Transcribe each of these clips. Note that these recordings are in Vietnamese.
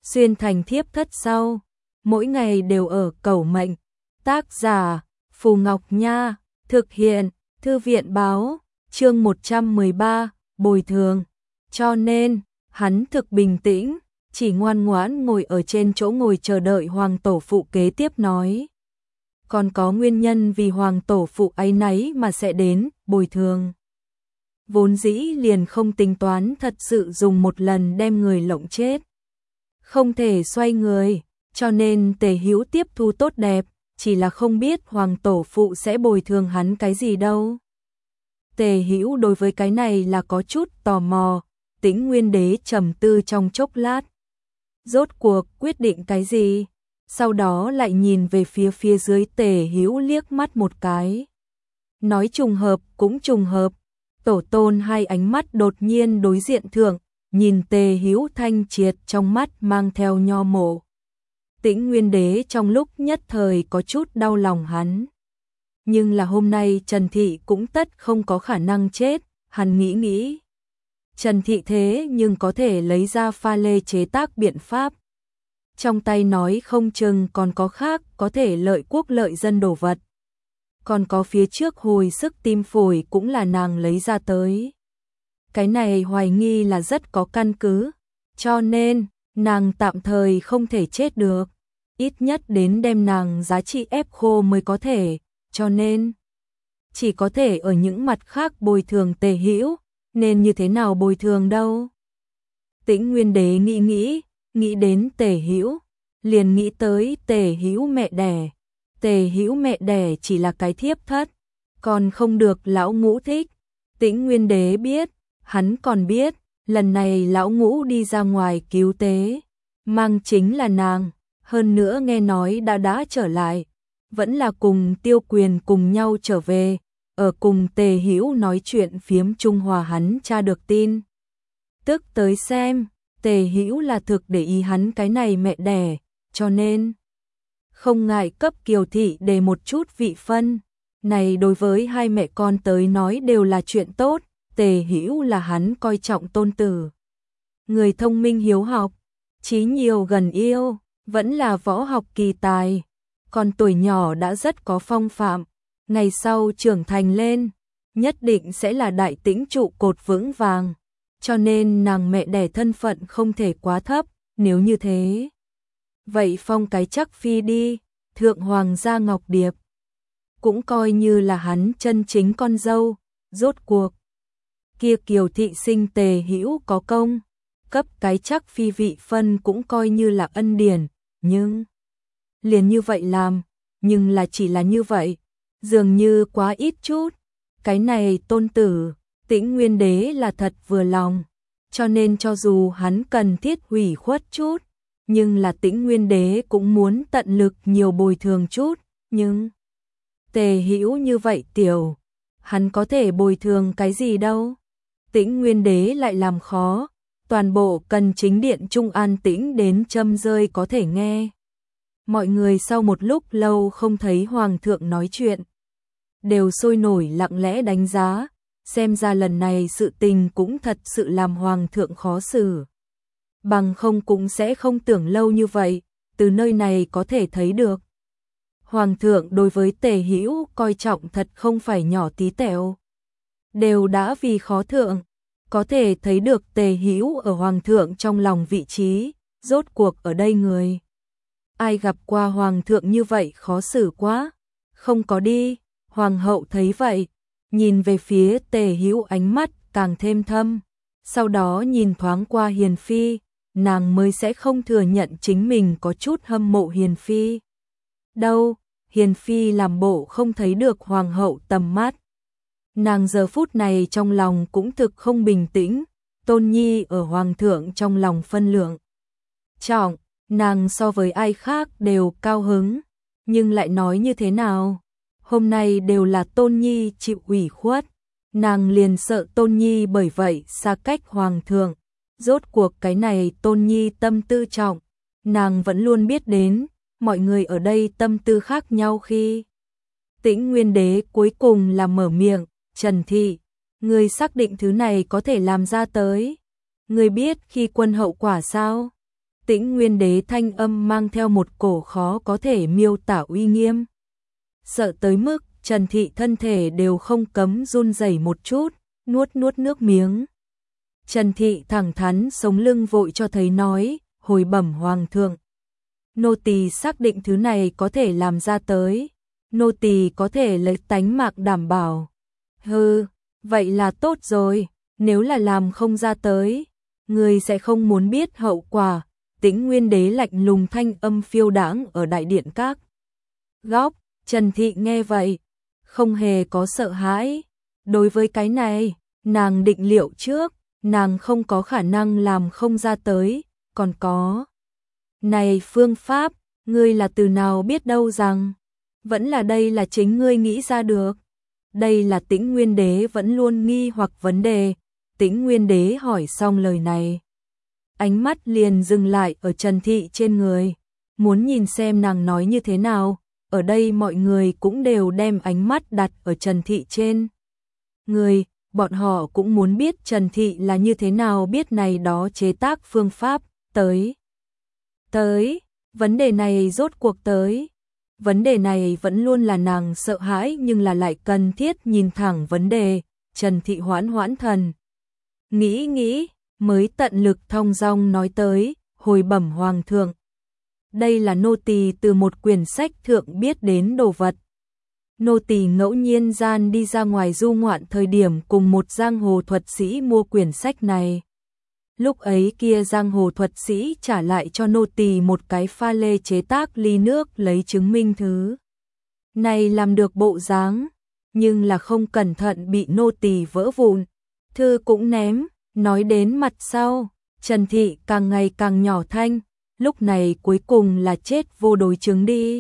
xuyên thành thiếp thất sau, mỗi ngày đều ở cầu mệnh. Tác giả Phù Ngọc Nha, thực hiện Thư viện Báo, chương 113, bồi thường. Cho nên, hắn thực bình tĩnh, chỉ ngoan ngoãn ngồi ở trên chỗ ngồi chờ đợi hoàng tổ phụ kế tiếp nói. Còn có nguyên nhân vì hoàng tổ phụ áy náy mà sẽ đến bồi thường. Vốn dĩ liền không tính toán thật sự dùng một lần đem người lộng chết. Không thể xoay người, cho nên Tề Hữu tiếp thu tốt đẹp, chỉ là không biết hoàng tổ phụ sẽ bồi thường hắn cái gì đâu. Tề Hữu đối với cái này là có chút tò mò, Tĩnh Nguyên Đế trầm tư trong chốc lát. Rốt cuộc quyết định cái gì? Sau đó lại nhìn về phía dưới Tề Hữu liếc mắt một cái. Nói trùng hợp cũng trùng hợp, tổ tôn hai ánh mắt đột nhiên đối diện thượng, nhìn Tề Hữu thanh triệt trong mắt mang theo nho mộ. Tĩnh Nguyên Đế trong lúc nhất thời có chút đau lòng hắn. Nhưng là hôm nay Trần Thị cũng tất không có khả năng chết, hắn nghĩ. Trần Thị thế nhưng có thể lấy ra pha lê chế tác biện pháp. Trong tay nói không chừng còn có khác có thể lợi quốc lợi dân đồ vật. Còn có phía trước hồi sức tim phổi cũng là nàng lấy ra tới. Cái này hoài nghi là rất có căn cứ, cho nên nàng tạm thời không thể chết được. Ít nhất đến đem nàng giá trị ép khô mới có thể, cho nên chỉ có thể ở những mặt khác bồi thường Tề Hữu, nên như thế nào bồi thường đâu. Tĩnh Nguyên Đế nghĩ đến Tề Hữu, liền nghĩ tới Tề Hữu mẹ đẻ. Tề Hữu mẹ đẻ chỉ là cái thiếp thất, còn không được lão ngũ thích. Tĩnh Nguyên Đế biết, hắn còn biết, lần này lão ngũ đi ra ngoài cứu tế, mang chính là nàng, hơn nữa nghe nói đã trở lại, vẫn là cùng Tiêu Quyền cùng nhau trở về, ở cùng Tề Hữu nói chuyện phiếm Trung Hòa hắn tra được tin. Tức tới xem, Tề Hữu là thực để ý hắn cái này mẹ đẻ, cho nên không ngại cấp Kiều Thị để một chút vị phân. Này đối với hai mẹ con tới nói đều là chuyện tốt, Tề Hữu là hắn coi trọng tôn tử. Người thông minh hiếu học, trí nhiều gần yêu, vẫn là võ học kỳ tài, còn tuổi nhỏ đã rất có phong phạm, ngày sau trưởng thành lên, nhất định sẽ là đại tĩnh trụ cột vững vàng, cho nên nàng mẹ đẻ thân phận không thể quá thấp, nếu như thế. Vậy phong cái chắc phi đi, thượng hoàng gia Ngọc Điệp, cũng coi như là hắn chân chính con dâu, rốt cuộc. Kia Kiều Thị sinh Tề Hữu có công, cấp cái chắc phi vị phân cũng coi như là ân điển, nhưng liền như vậy làm, nhưng là chỉ là như vậy, dường như quá ít chút. Cái này tôn tử, Tĩnh Nguyên Đế là thật vừa lòng, cho nên cho dù hắn cần thiết hủy khuất chút, nhưng là Tĩnh Nguyên Đế cũng muốn tận lực nhiều bồi thường chút, nhưng Tề Hữu như vậy tiểu, hắn có thể bồi thường cái gì đâu. Tĩnh Nguyên Đế lại làm khó, toàn bộ cần chính điện trung an tĩnh đến châm rơi có thể nghe. Mọi người sau một lúc lâu không thấy hoàng thượng nói chuyện, đều sôi nổi lặng lẽ đánh giá, xem ra lần này sự tình cũng thật sự làm hoàng thượng khó xử. Bằng không cũng sẽ không tưởng lâu như vậy, từ nơi này có thể thấy được. Hoàng thượng đối với Tề Hữu coi trọng thật không phải nhỏ tí tẹo. Đều đã vì khó thượng, có thể thấy được Tề Hữu ở hoàng thượng trong lòng vị trí, rốt cuộc ở đây người. Ai gặp qua hoàng thượng như vậy khó xử quá, không có đi, hoàng hậu thấy vậy, nhìn về phía Tề Hữu ánh mắt càng thêm thâm, sau đó nhìn thoáng qua Hiền Phi, nàng mới sẽ không thừa nhận chính mình có chút hâm mộ Hiền Phi. Đâu, Hiền Phi làm bộ không thấy được hoàng hậu tầm mắt. Nàng giờ phút này trong lòng cũng thực không bình tĩnh, Tôn Nhi ở hoàng thượng trong lòng phân lượng trọng, nàng so với ai khác đều cao hứng, nhưng lại nói như thế nào? Hôm nay đều là Tôn Nhi chịu ủy khuất, nàng liền sợ Tôn Nhi bởi vậy xa cách hoàng thượng. Rốt cuộc cái này Tôn Nhi tâm tư trọng, nàng vẫn luôn biết đến, mọi người ở đây tâm tư khác nhau khi. Tĩnh Nguyên Đế cuối cùng là mở miệng, Trần Thị, ngươi xác định thứ này có thể làm ra tới. Ngươi biết khi quân hậu quả sao? Tĩnh Nguyên Đế thanh âm mang theo một cổ khó có thể miêu tả uy nghiêm. Sợ tới mức Trần Thị thân thể đều không cấm run rẩy một chút, nuốt nước miếng. Trần Thị thẳng thắn sống lưng vội cho thấy nói, hồi bẩm hoàng thượng. Nô tỳ xác định thứ này có thể làm ra tới, nô tỳ có thể lấy tánh mạng đảm bảo. Hừ, vậy là tốt rồi, nếu là làm không ra tới, người sẽ không muốn biết hậu quả. Tĩnh Nguyên Đế lạnh lùng thanh âm phiêu đãng ở đại điện các góc. Trần Thị nghe vậy, không hề có sợ hãi. Đối với cái này, nàng định liệu trước, nàng không có khả năng làm không ra tới, còn có. Này phương pháp, ngươi là từ nào biết đâu rằng, vẫn là đây là chính ngươi nghĩ ra được. Đây là Tĩnh Nguyên Đế vẫn luôn nghi hoặc vấn đề. Tĩnh Nguyên Đế hỏi xong lời này, ánh mắt liền dừng lại ở Trần Thị trên người, muốn nhìn xem nàng nói như thế nào. Ở đây mọi người cũng đều đem ánh mắt đặt ở Trần Thị trên người, bọn họ cũng muốn biết Trần Thị là như thế nào biết này đó chế tác phương pháp. Tới, vấn đề này rốt cuộc tới. Vấn đề này vẫn luôn là nàng sợ hãi nhưng là lại cần thiết nhìn thẳng vấn đề. Trần Thị hoãn thần, nghĩ, mới tận lực thong dong nói tới, hồi bẩm hoàng thượng. Đây là nô tỳ từ một quyển sách thượng biết đến đồ vật. Nô tỳ ngẫu nhiên gian đi ra ngoài du ngoạn thời điểm cùng một giang hồ thuật sĩ mua quyển sách này. Lúc ấy kia giang hồ thuật sĩ trả lại cho nô tỳ một cái pha lê chế tác ly nước lấy chứng minh thứ này làm được bộ dáng, nhưng là không cẩn thận bị nô tỳ vỡ vụn, thư cũng ném. Nói đến mặt sau, Trần Thị càng ngày càng nhỏ thanh, lúc này cuối cùng là chết vô đối chứng đi.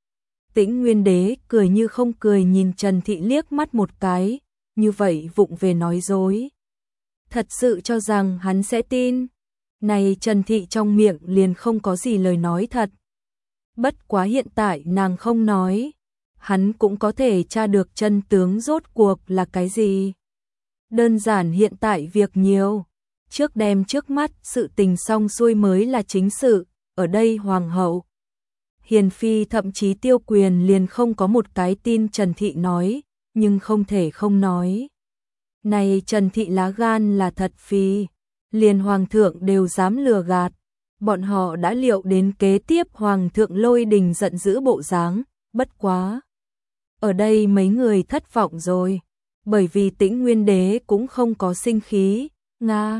Tĩnh Nguyên Đế cười như không cười nhìn Trần Thị liếc mắt một cái, như vậy vụng về nói dối. Thật sự cho rằng hắn sẽ tin. Này Trần Thị trong miệng liền không có gì lời nói thật. Bất quá hiện tại nàng không nói, hắn cũng có thể tra được chân tướng rốt cuộc là cái gì. Đơn giản hiện tại việc nhiều, trước đem trước mắt sự tình xong xuôi mới là chính sự. Ở đây hoàng hậu, hiền phi thậm chí Tiêu Quyền liền không có một cái tin Trần Thị nói, nhưng không thể không nói. Này Trần Thị lá gan là thật phi, liền hoàng thượng đều dám lừa gạt. Bọn họ đã liệu đến kế tiếp hoàng thượng lôi đình giận dữ bộ dáng, bất quá. Ở đây mấy người thất vọng rồi, bởi vì Tĩnh Nguyên Đế cũng không có sinh khí, nga.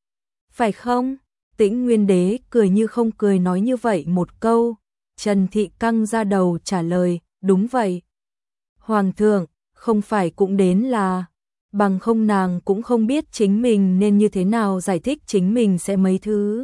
Phải không? Tĩnh Nguyên Đế cười như không cười nói như vậy một câu. Trần Thị căng ra đầu trả lời, đúng vậy. Hoàng thượng, không phải cũng đến là, bằng không nàng cũng không biết chính mình nên như thế nào giải thích chính mình sẽ mấy thứ.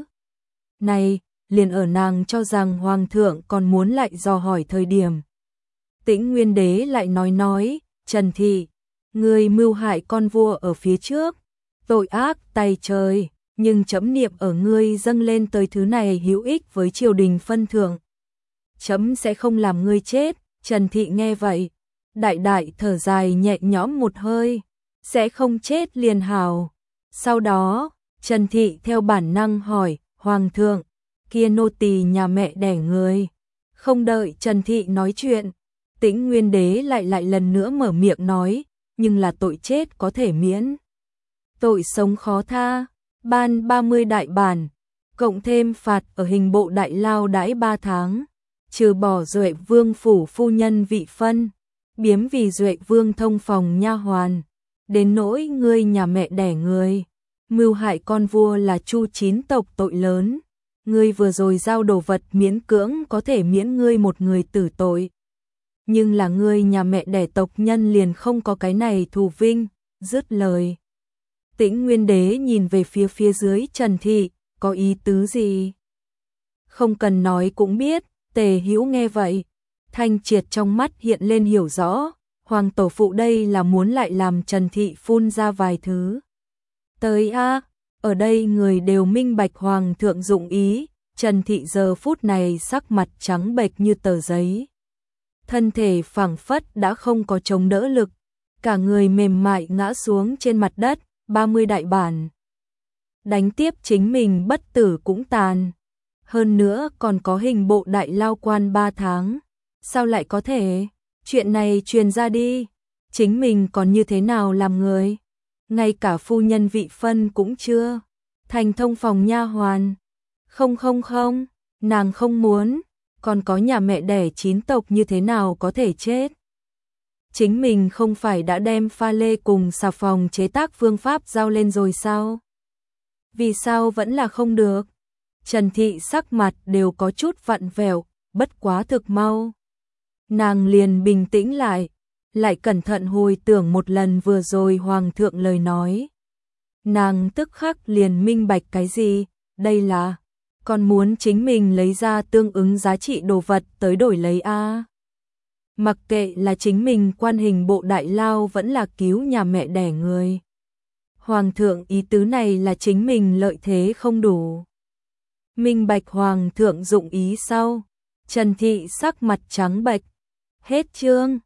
Này, liền ở nàng cho rằng hoàng thượng còn muốn lại dò hỏi thời điểm. Tĩnh Nguyên Đế lại nói, Trần Thị, ngươi mưu hại con vua ở phía trước, tội ác tày trời, nhưng chấm niệm ở ngươi dâng lên tới thứ này hữu ích với triều đình phân thưởng. Chấm sẽ không làm ngươi chết. Trần Thị nghe vậy, đại thở dài nhẹ nhõm một hơi, sẽ không chết liền hảo. Sau đó, Trần Thị theo bản năng hỏi, hoàng thượng, kia nô tỳ nhà mẹ đẻ người. Không đợi Trần Thị nói chuyện, Tĩnh Nguyên Đế lại lần nữa mở miệng nói, nhưng là tội chết có thể miễn, tội sống khó tha, ban 30 đại bản, cộng thêm phạt ở hình bộ đại lao đãi 3 tháng, trừ bỏ Duệ Vương phủ phu nhân vị phân, biếm vì Duệ Vương thông phòng nha hoàn. Đến nỗi ngươi nhà mẹ đẻ người, mưu hại con vua là Chu chín tộc tội lớn, ngươi vừa rồi giao đồ vật miễn cưỡng có thể miễn ngươi một người tử tội. Nhưng là ngươi nhà mẹ đẻ tộc nhân liền không có cái này thù vinh. Dứt lời, Tĩnh Nguyên Đế nhìn về phía dưới Trần Thị, có ý tứ gì? Không cần nói cũng biết. Tề Hữu nghe vậy, thanh triệt trong mắt hiện lên hiểu rõ, hoàng tổ phụ đây là muốn lại làm Trần Thị phun ra vài thứ. Tới a, ở đây người đều minh bạch hoàng thượng dụng ý. Trần Thị giờ phút này sắc mặt trắng bệch như tờ giấy, thân thể phảng phất đã không có chống đỡ lực, cả người mềm mại ngã xuống trên mặt đất. 30 đại bản đánh tiếp chính mình bất tử cũng tàn. hơn nữa còn có hình bộ đại lao quan 3 tháng. Sao lại có thể? Chuyện này truyền ra đi, chính mình còn như thế nào làm người? Ngay cả phu nhân vị phân cũng chưa, thành thông phòng nha hoàn. Không không không, nàng không muốn, còn có nhà mẹ đẻ 9 tộc như thế nào có thể chết? Chính mình không phải đã đem pha lê cùng xà phòng chế tác phương pháp giao lên rồi sao? Vì sao vẫn là không được? Trần Thị sắc mặt đều có chút vặn vẹo, bất quá thực mau. Nàng liền bình tĩnh lại cẩn thận hồi tưởng một lần vừa rồi Hoàng thượng lời nói. Nàng tức khắc liền minh bạch cái gì, đây là, còn muốn chính mình lấy ra tương ứng giá trị đồ vật tới đổi lấy a. Mặc kệ là chính mình quan hình bộ đại lao vẫn là cứu nhà mẹ đẻ người. Hoàng thượng ý tứ này là chính mình lợi thế không đủ. Minh bạch Hoàng thượng dụng ý sau, Trần Thị sắc mặt trắng bệch. Hết chương.